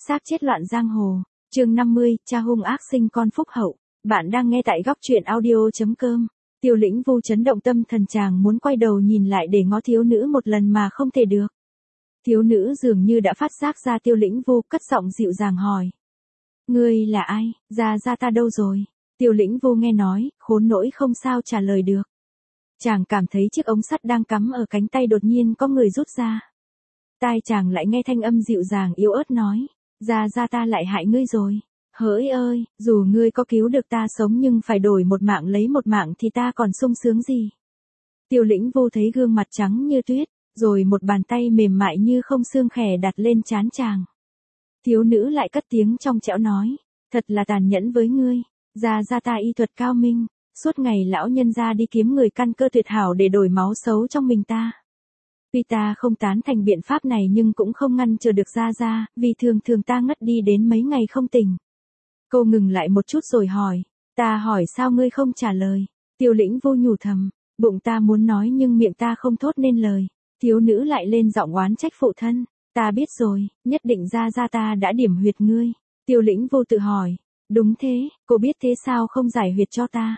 Xác chết loạn giang hồ. Chương 50, cha hung ác sinh con phúc hậu. Bạn đang nghe tại góc truyện audio.com. Tiêu Lĩnh Vu chấn động tâm thần, chàng muốn quay đầu nhìn lại để ngó thiếu nữ một lần mà không thể được. Thiếu nữ dường như đã phát giác ra Tiêu Lĩnh Vu, cất giọng dịu dàng hỏi. Ngươi là ai, gia ta đâu rồi? Tiêu Lĩnh Vu nghe nói, khốn nỗi không sao trả lời được. Chàng cảm thấy chiếc ống sắt đang cắm ở cánh tay đột nhiên có người rút ra. Tai chàng lại nghe thanh âm dịu dàng yếu ớt nói, gia ta lại hại ngươi rồi. Hỡi ơi, dù ngươi có cứu được ta sống nhưng phải đổi một mạng lấy một mạng thì ta còn sung sướng gì. Tiêu Lĩnh Vu thấy gương mặt trắng như tuyết, rồi một bàn tay mềm mại như không xương khẻ đặt lên trán chàng. Thiếu nữ lại cất tiếng trong trẻo nói, thật là tàn nhẫn với ngươi, gia ta y thuật cao minh, suốt ngày lão nhân gia đi kiếm người căn cơ tuyệt hảo để đổi máu xấu trong mình ta. Tuy ta không tán thành biện pháp này nhưng cũng không ngăn chờ được gia, vì thường ta ngất đi đến mấy ngày không tỉnh. Cô ngừng lại một chút rồi hỏi, ta hỏi sao ngươi không trả lời? Tiêu Lĩnh Vu nhủ thầm, bụng ta muốn nói nhưng miệng ta không thốt nên lời. Thiếu nữ lại lên giọng oán trách phụ thân, ta biết rồi, nhất định gia ta đã điểm huyệt ngươi. Tiêu Lĩnh Vu tự hỏi, đúng thế, cô biết thế sao không giải huyệt cho ta?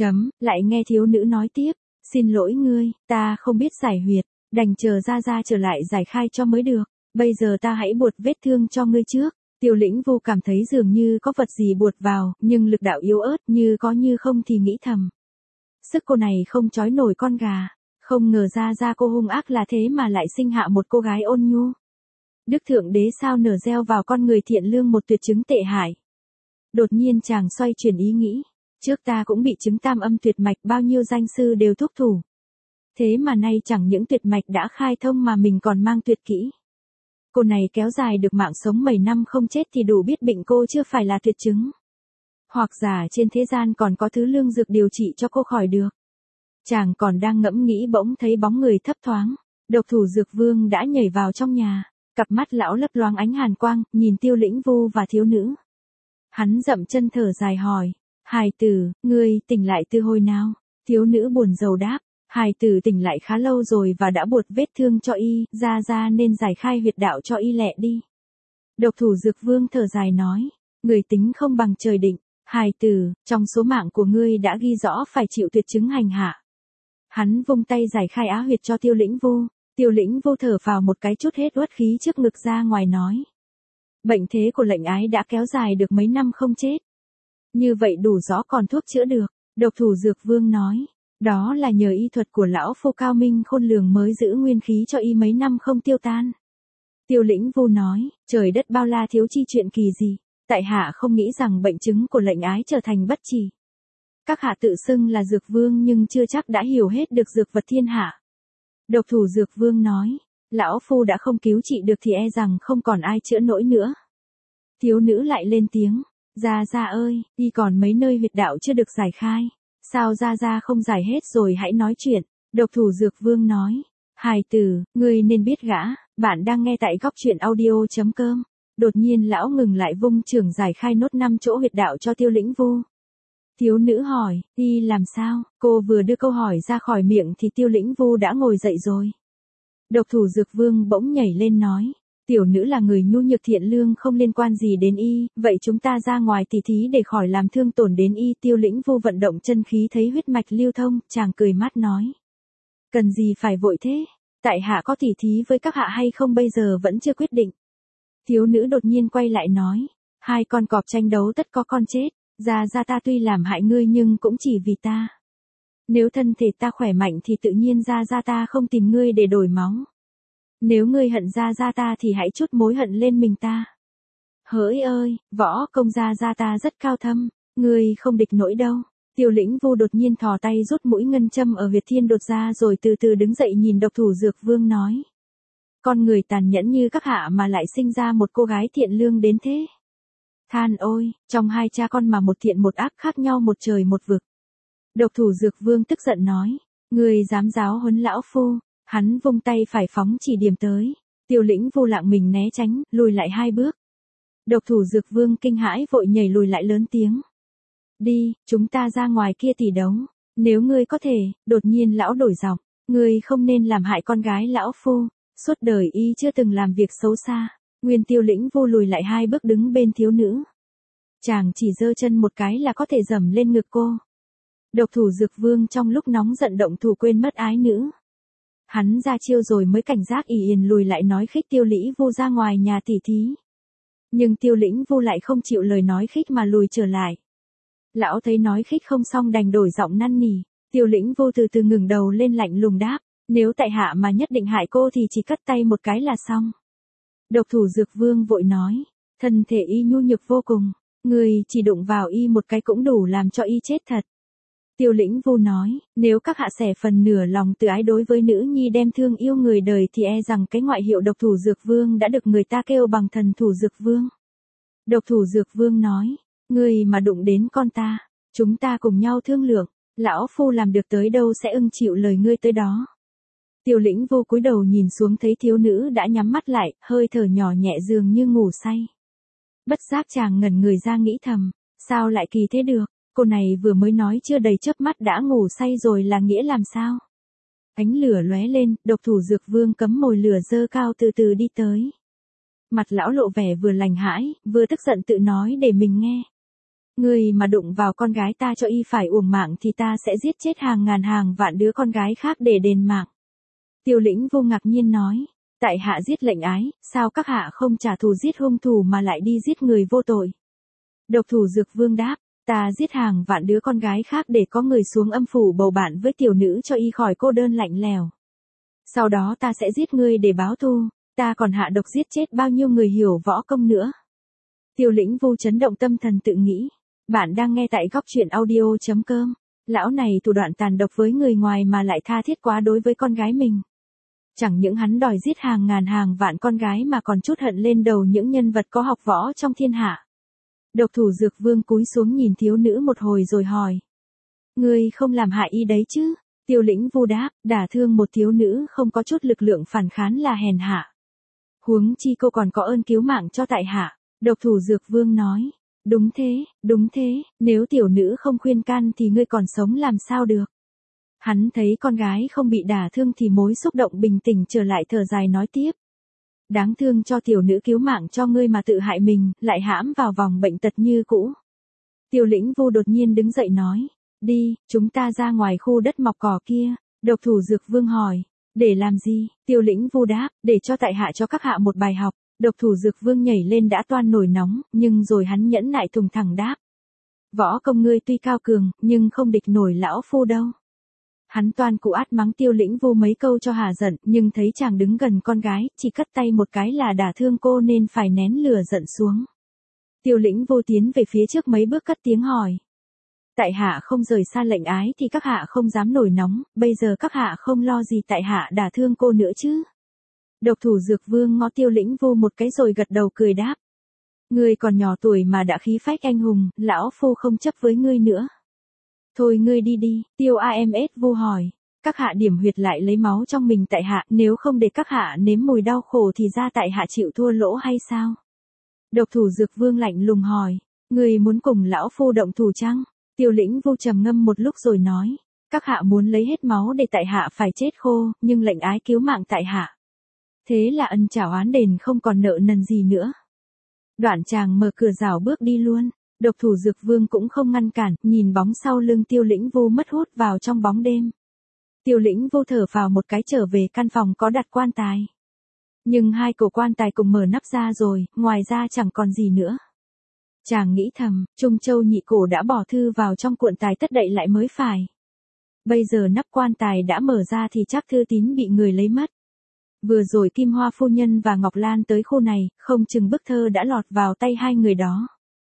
Lại nghe thiếu nữ nói tiếp, xin lỗi ngươi, ta không biết giải huyệt, đành chờ gia trở lại giải khai cho mới được. Bây giờ ta hãy buột vết thương cho ngươi trước. Tiêu Lĩnh Vu cảm thấy dường như có vật gì buột vào, nhưng lực đạo yếu ớt như có như không thì nghĩ thầm. Sức cô này không trói nổi con gà, không ngờ ra cô hung ác là thế mà lại sinh hạ một cô gái ôn nhu. Đức Thượng Đế sao nở gieo vào con người thiện lương một tuyệt chứng tệ hại. Đột nhiên chàng xoay chuyển ý nghĩ, trước ta cũng bị chứng tam âm tuyệt mạch, bao nhiêu danh sư đều thúc thủ. Thế mà nay chẳng những tuyệt mạch đã khai thông mà mình còn mang tuyệt kỹ. Cô này kéo dài được mạng sống 7 năm không chết thì đủ biết bệnh cô chưa phải là tuyệt chứng. Hoặc giả trên thế gian còn có thứ lương dược điều trị cho cô khỏi được. Chàng còn đang ngẫm nghĩ bỗng thấy bóng người thấp thoáng. Độc thủ Dược Vương đã nhảy vào trong nhà. Cặp mắt lão lấp loáng ánh hàn quang, nhìn Tiêu Lĩnh Vu và thiếu nữ. Hắn dậm chân thở dài hỏi, hài tử, ngươi tỉnh lại từ hồi nào? Thiếu nữ buồn rầu đáp, hài tử tỉnh lại khá lâu rồi và đã buột vết thương cho y, ra nên giải khai huyệt đạo cho y lẹ đi. Độc thủ Dược Vương thở dài nói, người tính không bằng trời định, hài tử, trong số mạng của ngươi đã ghi rõ phải chịu tuyệt chứng hành hạ. Hắn vung tay giải khai á huyệt cho Tiêu Lĩnh Vu. Tiêu Lĩnh Vu thở phào một cái, chút hết uất khí trước ngực ra ngoài nói. Bệnh thế của lệnh ái đã kéo dài được mấy năm không chết. Như vậy đủ rõ còn thuốc chữa được. Độc thủ Dược Vương nói. Đó là nhờ y thuật của lão phu cao minh khôn lường mới giữ nguyên khí cho y mấy năm không tiêu tan. Tiêu Lĩnh Vu nói, trời đất bao la thiếu chi chuyện kỳ gì. Tại hạ không nghĩ rằng bệnh chứng của lệnh ái trở thành bất trì. Các hạ tự xưng là Dược Vương nhưng chưa chắc đã hiểu hết được dược vật thiên hạ. Độc thủ Dược Vương nói, lão phu đã không cứu trị được thì e rằng không còn ai chữa nổi nữa. Thiếu nữ lại lên tiếng, gia ơi, y còn mấy nơi huyệt đạo chưa được giải khai. Sao gia không giải hết rồi hãy nói chuyện. Độc thủ Dược Vương nói, hài tử, ngươi nên biết gã, bạn đang nghe tại góc truyện audio.com. Đột nhiên lão ngừng lại vung chưởng giải khai nốt 5 chỗ huyệt đạo cho Tiêu Lĩnh Vu. Thiếu nữ hỏi, y làm sao? Cô vừa đưa câu hỏi ra khỏi miệng thì Tiêu Lĩnh Vu đã ngồi dậy rồi. Độc thủ Dược Vương bỗng nhảy lên nói, tiểu nữ là người nhu nhược thiện lương không liên quan gì đến y, vậy chúng ta ra ngoài tỉ thí để khỏi làm thương tổn đến y. Tiêu Lĩnh Vu vận động chân khí thấy huyết mạch lưu thông, chàng cười mát nói. Cần gì phải vội thế? Tại hạ có tỉ thí với các hạ hay không bây giờ vẫn chưa quyết định. Thiếu nữ đột nhiên quay lại nói, hai con cọp tranh đấu tất có con chết. Gia ta tuy làm hại ngươi nhưng cũng chỉ vì ta. Nếu thân thể ta khỏe mạnh thì tự nhiên gia ta không tìm ngươi để đổi máu. Nếu ngươi hận gia ta thì hãy trút mối hận lên mình ta. Hỡi ơi, võ công gia ta rất cao thâm, ngươi không địch nổi đâu. Tiêu Lĩnh Vu đột nhiên thò tay rút mũi ngân châm ở huyệt thiên đột ra rồi từ từ đứng dậy nhìn độc thủ Dược Vương nói. Con người tàn nhẫn như các hạ mà lại sinh ra một cô gái thiện lương đến thế. Than ôi, trong hai cha con mà một thiện một ác khác nhau một trời một vực. Độc thủ Dược Vương tức giận nói, ngươi dám giáo huấn lão phu. Hắn vung tay phải phóng chỉ điểm tới. Tiêu Lĩnh Vu lạng mình né tránh, lùi lại 2 bước. Độc thủ Dược Vương kinh hãi vội nhảy lùi lại lớn tiếng. Đi, chúng ta ra ngoài kia tỉ đấu. Nếu ngươi có thể, đột nhiên lão đổi giọng, ngươi không nên làm hại con gái lão phu. Suốt đời y chưa từng làm việc xấu xa. Nguyên Tiêu Lĩnh Vu lùi lại 2 bước đứng bên thiếu nữ. Chàng chỉ giơ chân một cái là có thể dẫm lên ngực cô. Độc thủ Dược Vương trong lúc nóng giận động thủ quên mất ái nữ. Hắn ra chiêu rồi mới cảnh giác ỷ ỉn lùi lại nói khích Tiêu Lĩnh Vu ra ngoài nhà tỉ thí. Nhưng Tiêu Lĩnh Vu lại không chịu lời nói khích mà lùi trở lại. Lão thấy nói khích không xong đành đổi giọng năn nỉ. Tiêu Lĩnh Vu từ từ ngừng đầu lên lạnh lùng đáp, nếu tại hạ mà nhất định hại cô thì chỉ cắt tay một cái là xong. Độc thủ Dược Vương vội nói, thân thể y nhu nhược vô cùng, người chỉ đụng vào y một cái cũng đủ làm cho y chết thật. Tiêu Lĩnh Vu nói, nếu các hạ xẻ phần nửa lòng từ ái đối với nữ nhi đem thương yêu người đời thì e rằng cái ngoại hiệu độc thủ Dược Vương đã được người ta kêu bằng thần thủ Dược Vương. Độc thủ Dược Vương nói, người mà đụng đến con ta, chúng ta cùng nhau thương lượng, lão phu làm được tới đâu sẽ ưng chịu lời ngươi tới đó. Tiêu Lĩnh Vu cúi đầu nhìn xuống thấy thiếu nữ đã nhắm mắt lại, hơi thở nhỏ nhẹ dường như ngủ say. Bất giác chàng ngẩn người ra nghĩ thầm, sao lại kỳ thế được, cô này vừa mới nói chưa đầy chớp mắt đã ngủ say rồi là nghĩa làm sao? Ánh lửa lóe lên, độc thủ Dược Vương cấm mồi lửa dơ cao từ từ đi tới. Mặt lão lộ vẻ vừa lành hãi, vừa tức giận tự nói để mình nghe. Người mà đụng vào con gái ta cho y phải uổng mạng thì ta sẽ giết chết hàng ngàn hàng vạn đứa con gái khác để đền mạng. Tiêu Lĩnh Vu ngạc nhiên nói, tại hạ giết lệnh ái, sao các hạ không trả thù giết hung thủ mà lại đi giết người vô tội? Độc thủ Dược Vương đáp, ta giết hàng vạn đứa con gái khác để có người xuống âm phủ bầu bạn với tiểu nữ cho y khỏi cô đơn lạnh lèo. Sau đó ta sẽ giết ngươi để báo thù, ta còn hạ độc giết chết bao nhiêu người hiểu võ công nữa. Tiêu Lĩnh Vu chấn động tâm thần tự nghĩ, bạn đang nghe tại góc truyện audio.com, lão này thủ đoạn tàn độc với người ngoài mà lại tha thiết quá đối với con gái mình. Chẳng những hắn đòi giết hàng ngàn hàng vạn con gái mà còn trút hận lên đầu những nhân vật có học võ trong thiên hạ. Độc thủ Dược Vương cúi xuống nhìn thiếu nữ một hồi rồi hỏi. Ngươi không làm hại y đấy chứ? Tiêu Lĩnh Vu đáp, đả thương một thiếu nữ không có chút lực lượng phản kháng là hèn hạ. Huống chi cô còn có ơn cứu mạng cho tại hạ. Độc thủ Dược Vương nói. Đúng thế, nếu tiểu nữ không khuyên can thì ngươi còn sống làm sao được. Hắn thấy con gái không bị đả thương thì mối xúc động bình tĩnh trở lại thở dài nói tiếp. Đáng thương cho tiểu nữ cứu mạng cho ngươi mà tự hại mình, lại hãm vào vòng bệnh tật như cũ. Tiêu Lĩnh Vu đột nhiên đứng dậy nói, đi, chúng ta ra ngoài khu đất mọc cỏ kia. Độc thủ Dược Vương hỏi, để làm gì? Tiêu Lĩnh Vu đáp, để cho tại hạ cho các hạ một bài học. Độc thủ Dược Vương nhảy lên đã toan nổi nóng, nhưng rồi hắn nhẫn nại thùng thẳng đáp. Võ công ngươi tuy cao cường, nhưng không địch nổi lão phu đâu. Hắn toan cụ át mắng Tiêu Lĩnh Vu mấy câu cho hà giận, nhưng thấy chàng đứng gần con gái, chỉ cất tay một cái là đả thương cô nên phải nén lửa giận xuống. Tiêu Lĩnh Vu tiến về phía trước mấy bước cất tiếng hỏi. Tại hạ không rời xa lệnh ái thì các hạ không dám nổi nóng, bây giờ các hạ không lo gì tại hạ đả thương cô nữa chứ? Độc thủ Dược Vương ngó Tiêu Lĩnh Vu một cái rồi gật đầu cười đáp. Ngươi còn nhỏ tuổi mà đã khí phách anh hùng, lão phu không chấp với ngươi nữa. Thôi ngươi đi, Tiêu Ams Vu hỏi. Các hạ điểm huyệt lại lấy máu trong mình tại hạ, nếu không để các hạ nếm mùi đau khổ thì ra tại hạ chịu thua lỗ hay sao? Độc thủ Dược Vương lạnh lùng hỏi. Ngươi muốn cùng lão phu động thủ chăng? Tiêu Lĩnh Vu trầm ngâm một lúc rồi nói. Các hạ muốn lấy hết máu để tại hạ phải chết khô, nhưng lệnh ái cứu mạng tại hạ. Thế là ân trả oán đền không còn nợ nần gì nữa. Đoạn chàng mở cửa rào bước đi luôn. Độc thủ Dược Vương cũng không ngăn cản, nhìn bóng sau lưng Tiêu Lĩnh Vu mất hút vào trong bóng đêm. Tiêu Lĩnh Vu thở phào một cái trở về căn phòng có đặt quan tài. Nhưng 2 cổ quan tài cùng mở nắp ra rồi, ngoài ra chẳng còn gì nữa. Chàng nghĩ thầm, Trung Châu Nhị Cổ đã bỏ thư vào trong cuộn tài tất đậy lại mới phải. Bây giờ nắp quan tài đã mở ra thì chắc thư tín bị người lấy mất. Vừa rồi Kim Hoa phu nhân và Ngọc Lan tới khu này, không chừng bức thơ đã lọt vào tay 2 người đó.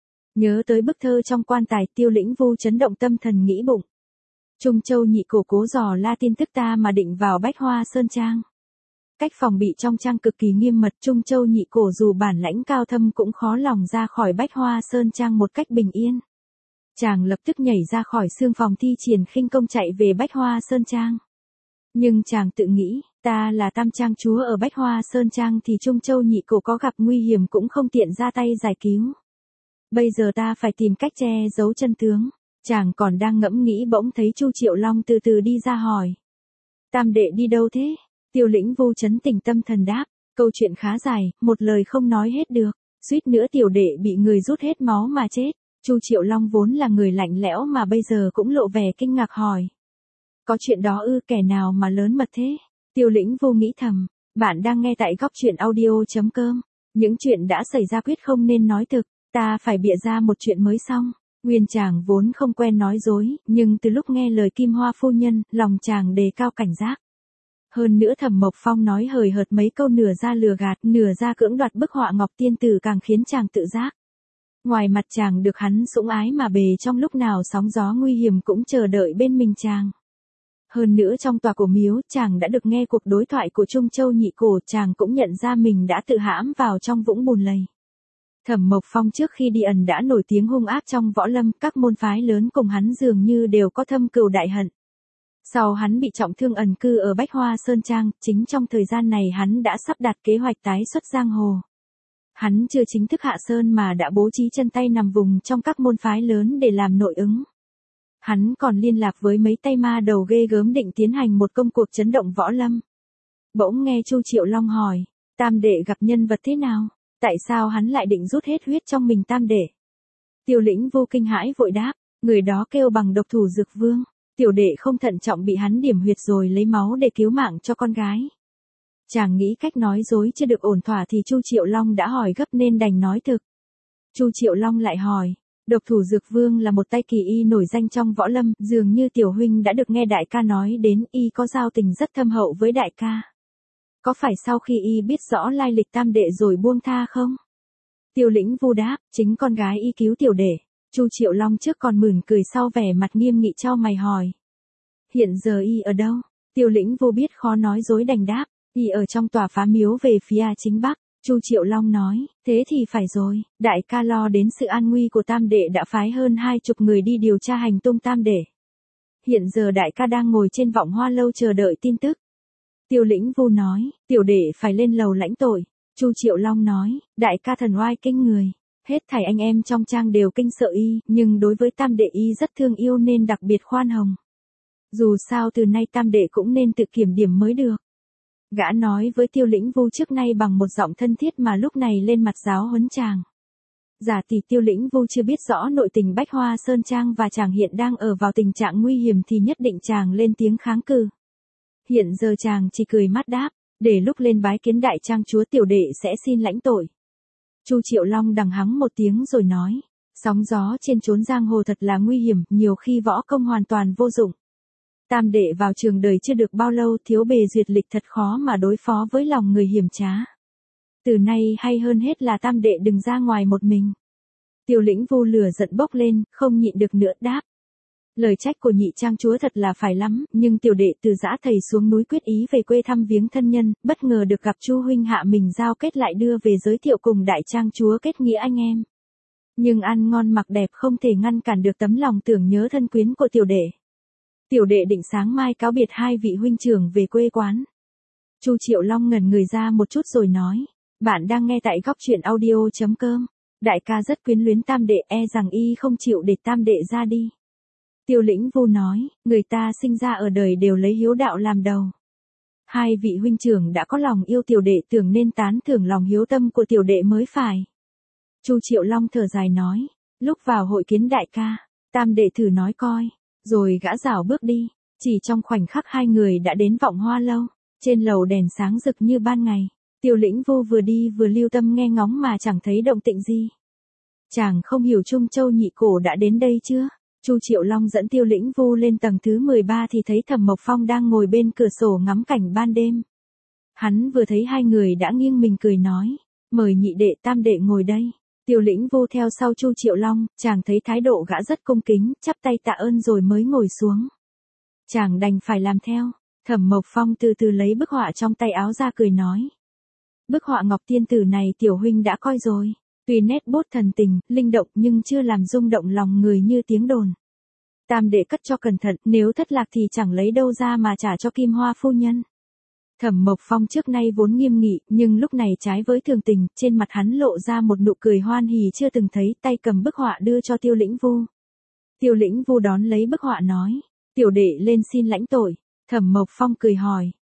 Nhớ tới bức thơ trong quan tài, Tiêu Lĩnh Vu chấn động tâm thần nghĩ bụng. Trung Châu Nhị Cổ cố dò la tin tức ta mà định vào Bách Hoa Sơn Trang. Cách phòng bị trong trang cực kỳ nghiêm mật, Trung Châu Nhị Cổ dù bản lãnh cao thâm cũng khó lòng ra khỏi Bách Hoa Sơn Trang một cách bình yên. Chàng lập tức nhảy ra khỏi xương phòng thi triển khinh công chạy về Bách Hoa Sơn Trang. Nhưng chàng tự nghĩ, ta là Tam Trang chúa ở Bách Hoa Sơn Trang thì Trung Châu Nhị Cổ có gặp nguy hiểm cũng không tiện ra tay giải cứu. Bây giờ ta phải tìm cách che giấu chân tướng. Chàng còn đang ngẫm nghĩ bỗng thấy Chu Triệu Long từ từ đi ra hỏi. Tam đệ đi đâu thế? Tiêu Lĩnh Vu chấn tỉnh tâm thần đáp. Câu chuyện khá dài, một lời không nói hết được. Suýt nữa tiểu đệ bị người rút hết máu mà chết. Chu Triệu Long vốn là người lạnh lẽo mà bây giờ cũng lộ vẻ kinh ngạc hỏi. Có chuyện đó ư, kẻ nào mà lớn mật thế? Tiêu Lĩnh Vô nghĩ thầm. Bạn đang nghe tại góc truyện audio.com. Những chuyện đã xảy ra quyết không nên nói thực. Ta phải bịa ra một chuyện mới xong. Nguyên chàng vốn không quen nói dối, nhưng từ lúc nghe lời Kim Hoa phu nhân, lòng chàng đề cao cảnh giác. Hơn nữa Thẩm Mộc Phong nói hời hợt mấy câu nửa ra lừa gạt, nửa ra cưỡng đoạt bức họa Ngọc Tiên Tử càng khiến chàng tự giác. Ngoài mặt chàng được hắn sủng ái mà bề trong lúc nào sóng gió nguy hiểm cũng chờ đợi bên mình chàng. Hơn nữa trong tòa cổ miếu, chàng đã được nghe cuộc đối thoại của Trung Châu Nhị Cổ, chàng cũng nhận ra mình đã tự hãm vào trong vũng bùn lầy. Thẩm Mộc Phong trước khi đi ẩn đã nổi tiếng hung ác trong võ lâm, các môn phái lớn cùng hắn dường như đều có thâm cừu đại hận. Sau hắn bị trọng thương ẩn cư ở Bách Hoa Sơn Trang, chính trong thời gian này hắn đã sắp đặt kế hoạch tái xuất giang hồ. Hắn chưa chính thức hạ sơn mà đã bố trí chân tay nằm vùng trong các môn phái lớn để làm nội ứng. Hắn còn liên lạc với mấy tay ma đầu ghê gớm định tiến hành một công cuộc chấn động võ lâm. Bỗng nghe Chu Triệu Long hỏi, Tam đệ gặp nhân vật thế nào? Tại sao hắn lại định rút hết huyết trong mình Tam đệ? Tiêu Lĩnh Vô kinh hãi vội đáp, người đó kêu bằng độc thủ Dược Vương. Tiểu đệ không thận trọng bị hắn điểm huyệt rồi lấy máu để cứu mạng cho con gái. Chàng nghĩ cách nói dối chưa được ổn thỏa thì Chu Triệu Long đã hỏi gấp nên đành nói thực. Chu Triệu Long lại hỏi, độc thủ Dược Vương là một tay kỳ y nổi danh trong võ lâm, dường như tiểu huynh đã được nghe đại ca nói đến, y có giao tình rất thâm hậu với đại ca. Có phải sau khi y biết rõ lai lịch Tam đệ rồi buông tha không? Tiêu Lĩnh Vu đáp, chính con gái y cứu tiểu đệ. Chu Triệu Long trước còn mỉm cười sau vẻ mặt nghiêm nghị chau mày hỏi. Hiện giờ y ở đâu? Tiêu Lĩnh Vô biết khó nói dối đành đáp, y ở trong tòa phá miếu về phía chính bắc. Chu Triệu Long nói, thế thì phải rồi, đại ca lo đến sự an nguy của Tam đệ đã phái hơn 20 người đi điều tra hành tung Tam đệ. Hiện giờ đại ca đang ngồi trên Vọng Hoa lâu chờ đợi tin tức. Tiêu Lĩnh Vu nói, tiểu đệ phải lên lầu lãnh tội. Chu Triệu Long nói, đại ca thần oai kinh người. Hết thảy anh em trong trang đều kinh sợ y, nhưng đối với Tam đệ y rất thương yêu nên đặc biệt khoan hồng. Dù sao từ nay Tam đệ cũng nên tự kiểm điểm mới được. Gã nói với Tiêu Lĩnh Vu trước nay bằng một giọng thân thiết mà lúc này lên mặt giáo huấn chàng. Giả tỷ Tiêu Lĩnh Vu chưa biết rõ nội tình Bách Hoa Sơn Trang và chàng hiện đang ở vào tình trạng nguy hiểm thì nhất định chàng lên tiếng kháng cự. Hiện giờ chàng chỉ cười mắt đáp, để lúc lên bái kiến đại trang chúa tiểu đệ sẽ xin lãnh tội. Chu Triệu Long đằng hắng một tiếng rồi nói, sóng gió trên chốn giang hồ thật là nguy hiểm, nhiều khi võ công hoàn toàn vô dụng. Tam đệ vào trường đời chưa được bao lâu, thiếu bề duyệt lịch thật khó mà đối phó với lòng người hiểm trá. Từ nay hay hơn hết là Tam đệ đừng ra ngoài một mình. Tiêu Lĩnh Vu lửa giận bốc lên, không nhịn được nữa đáp. Lời trách của nhị trang chúa thật là phải lắm, nhưng tiểu đệ từ giã thầy xuống núi quyết ý về quê thăm viếng thân nhân, bất ngờ được gặp Chu huynh hạ mình giao kết lại đưa về giới thiệu cùng đại trang chúa kết nghĩa anh em. Nhưng ăn ngon mặc đẹp không thể ngăn cản được tấm lòng tưởng nhớ thân quyến của tiểu đệ. Tiểu đệ định sáng mai cáo biệt 2 vị huynh trưởng về quê quán. Chu Triệu Long ngẩn người ra một chút rồi nói, bạn đang nghe tại góc truyện audio.com. Đại ca rất quyến luyến Tam đệ, e rằng y không chịu để Tam đệ ra đi. Tiêu Lĩnh Vu nói, người ta sinh ra ở đời đều lấy hiếu đạo làm đầu. 2 vị huynh trưởng đã có lòng yêu tiểu đệ, tưởng nên tán thưởng lòng hiếu tâm của tiểu đệ mới phải. Chu Triệu Long thở dài nói, lúc vào hội kiến đại ca, Tam đệ thử nói coi. Rồi gã rảo bước đi, chỉ trong khoảnh khắc 2 người đã đến Vọng Hoa lâu, trên lầu đèn sáng rực như ban ngày. Tiêu Lĩnh Vô vừa đi vừa lưu tâm nghe ngóng mà chẳng thấy động tĩnh gì. Chàng không hiểu Trung Châu Nhị Cổ đã đến đây chưa? Chu Triệu Long dẫn Tiêu Lĩnh Vu lên tầng thứ 13 thì thấy Thẩm Mộc Phong đang ngồi bên cửa sổ ngắm cảnh ban đêm. Hắn vừa thấy 2 người đã nghiêng mình cười nói, mời nhị đệ Tam đệ ngồi đây. Tiêu Lĩnh Vô theo sau Chu Triệu Long, chàng thấy thái độ gã rất cung kính, chắp tay tạ ơn rồi mới ngồi xuống. Chàng đành phải làm theo. Thẩm Mộc Phong từ từ lấy bức họa trong tay áo ra cười nói. Bức họa Ngọc Tiên Tử này tiểu huynh đã coi rồi. Tuy nét bút thần tình, linh động nhưng chưa làm rung động lòng người như tiếng đồn. Tam đệ cất cho cẩn thận, nếu thất lạc thì chẳng lấy đâu ra mà trả cho Kim Hoa phu nhân. Thẩm Mộc Phong trước nay vốn nghiêm nghị, nhưng lúc này trái với thường tình, trên mặt hắn lộ ra một nụ cười hoan hỉ chưa từng thấy, tay cầm bức họa đưa cho Tiêu Lĩnh Vu. Tiêu Lĩnh Vu đón lấy bức họa nói, tiểu đệ lên xin lãnh tội. Thẩm Mộc Phong cười hỏi,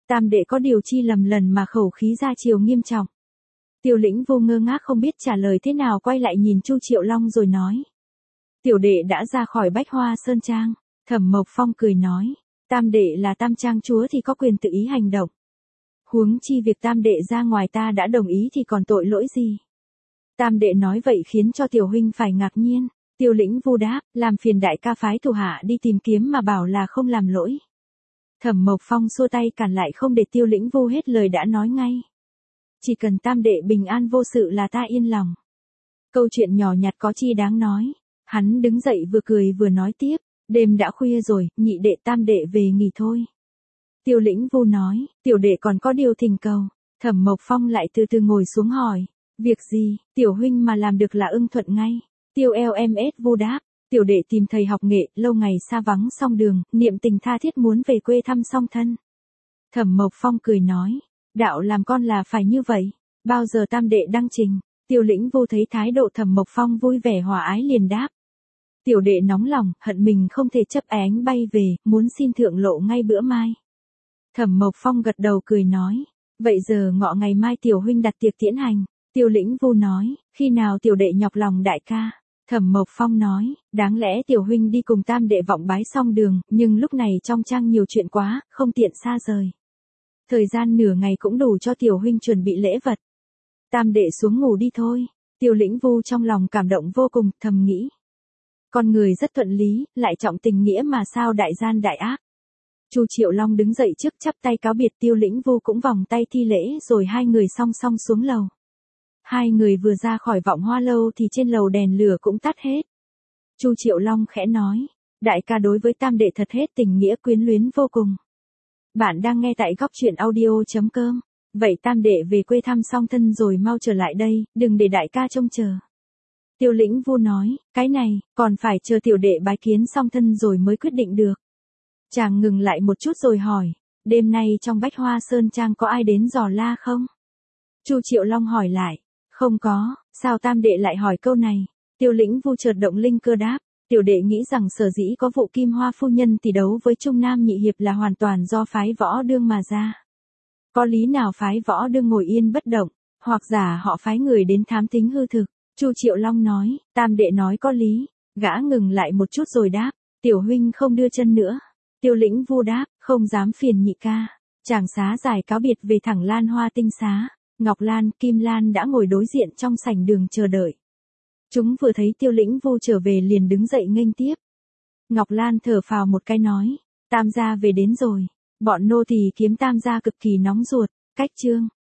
Tam đệ có điều chi lầm lần mà khẩu khí ra chiều nghiêm trọng. Tiêu Lĩnh Vô ngơ ngác không biết trả lời thế nào, quay lại nhìn Chu Triệu Long rồi nói. Tiểu đệ đã ra khỏi Bách Hoa Sơn Trang. Thẩm Mộc Phong cười nói. Tam đệ là Tam Trang chúa thì có quyền tự ý hành động. Huống chi việc tam đệ ra ngoài ta đã đồng ý thì còn tội lỗi gì. Tam đệ nói vậy khiến cho tiểu huynh phải ngạc nhiên. Tiêu Lĩnh Vu đáp, làm phiền đại ca phái thủ hạ đi tìm kiếm mà bảo là không làm lỗi. Thẩm Mộc Phong xua tay cản lại không để Tiêu Lĩnh Vu hết lời đã nói ngay. Chỉ cần tam đệ bình an vô sự là ta yên lòng. Câu chuyện nhỏ nhặt có chi đáng nói. Hắn đứng dậy vừa cười vừa nói tiếp, đêm đã khuya rồi, nhị đệ tam đệ về nghỉ thôi. Tiêu Lĩnh Vu nói, tiểu đệ còn có điều thỉnh cầu. Thẩm Mộc Phong lại từ từ ngồi xuống hỏi, việc gì, tiểu huynh mà làm được là ưng thuận ngay. Tiêu LMS Vu đáp, tiểu đệ tìm thầy học nghệ, lâu ngày xa vắng song đường, niệm tình tha thiết muốn về quê thăm song thân. Thẩm Mộc Phong cười nói, đạo làm con là phải như vậy, bao giờ tam đệ đăng trình. Tiêu Lĩnh Vu thấy thái độ Thẩm Mộc Phong vui vẻ hòa ái liền đáp. Tiểu đệ nóng lòng, hận mình không thể chấp ánh bay về, muốn xin thượng lộ ngay bữa mai. Thẩm Mộc Phong gật đầu cười nói, vậy giờ ngọ ngày mai tiểu huynh đặt tiệc tiễn hành. Tiêu Lĩnh Vu nói, khi nào tiểu đệ nhọc lòng đại ca. Thẩm Mộc Phong nói, đáng lẽ tiểu huynh đi cùng tam đệ vọng bái song đường, nhưng lúc này trong trang nhiều chuyện quá, không tiện xa rời. Thời gian nửa ngày cũng đủ cho tiểu huynh chuẩn bị lễ vật. Tam đệ xuống ngủ đi thôi. Tiêu Lĩnh Vu trong lòng cảm động vô cùng, thầm nghĩ. Con người rất thuận lý, lại trọng tình nghĩa mà sao đại gian đại ác. Chu Triệu Long đứng dậy trước chắp tay cáo biệt, Tiêu Lĩnh Vu cũng vòng tay thi lễ rồi hai người song song xuống lầu. Hai người vừa ra khỏi Vọng Hoa lâu thì trên lầu đèn lửa cũng tắt hết. Chu Triệu Long khẽ nói, đại ca đối với tam đệ thật hết tình nghĩa quyến luyến vô cùng. Bạn đang nghe tại góc truyện audio.com. Vậy tam đệ về quê thăm song thân rồi mau trở lại đây, đừng để đại ca trông chờ. Tiêu Lĩnh Vu nói, cái này, còn phải chờ tiểu đệ bái kiến song thân rồi mới quyết định được. Chàng ngừng lại một chút rồi hỏi, đêm nay trong Bách Hoa Sơn Trang có ai đến dò la không? Chu Triệu Long hỏi lại, không có, sao tam đệ lại hỏi câu này? Tiêu Lĩnh Vu chợt động linh cơ đáp, tiểu đệ nghĩ rằng sở dĩ có vụ Kim Hoa phu nhân tỷ đấu với Trung Nam nhị hiệp là hoàn toàn do phái Võ Đương mà ra. Có lý nào phái Võ Đương ngồi yên bất động, hoặc giả họ phái người đến thám thính hư thực? Chu Triệu Long nói, tam đệ nói có lý. Gã ngừng lại một chút rồi đáp, tiểu huynh không đưa chân nữa. Tiêu Lĩnh Vu đáp, không dám phiền nhị ca. Chàng xá giải cáo biệt về thẳng Lan Hoa tinh xá. Ngọc Lan, Kim Lan đã ngồi đối diện trong sảnh đường chờ đợi. Chúng vừa thấy Tiêu Lĩnh Vu trở về liền đứng dậy nghênh tiếp. Ngọc Lan thở phào một cái nói, tam gia về đến rồi. Bọn nô tỳ kiếm tam gia cực kỳ nóng ruột. Cách chương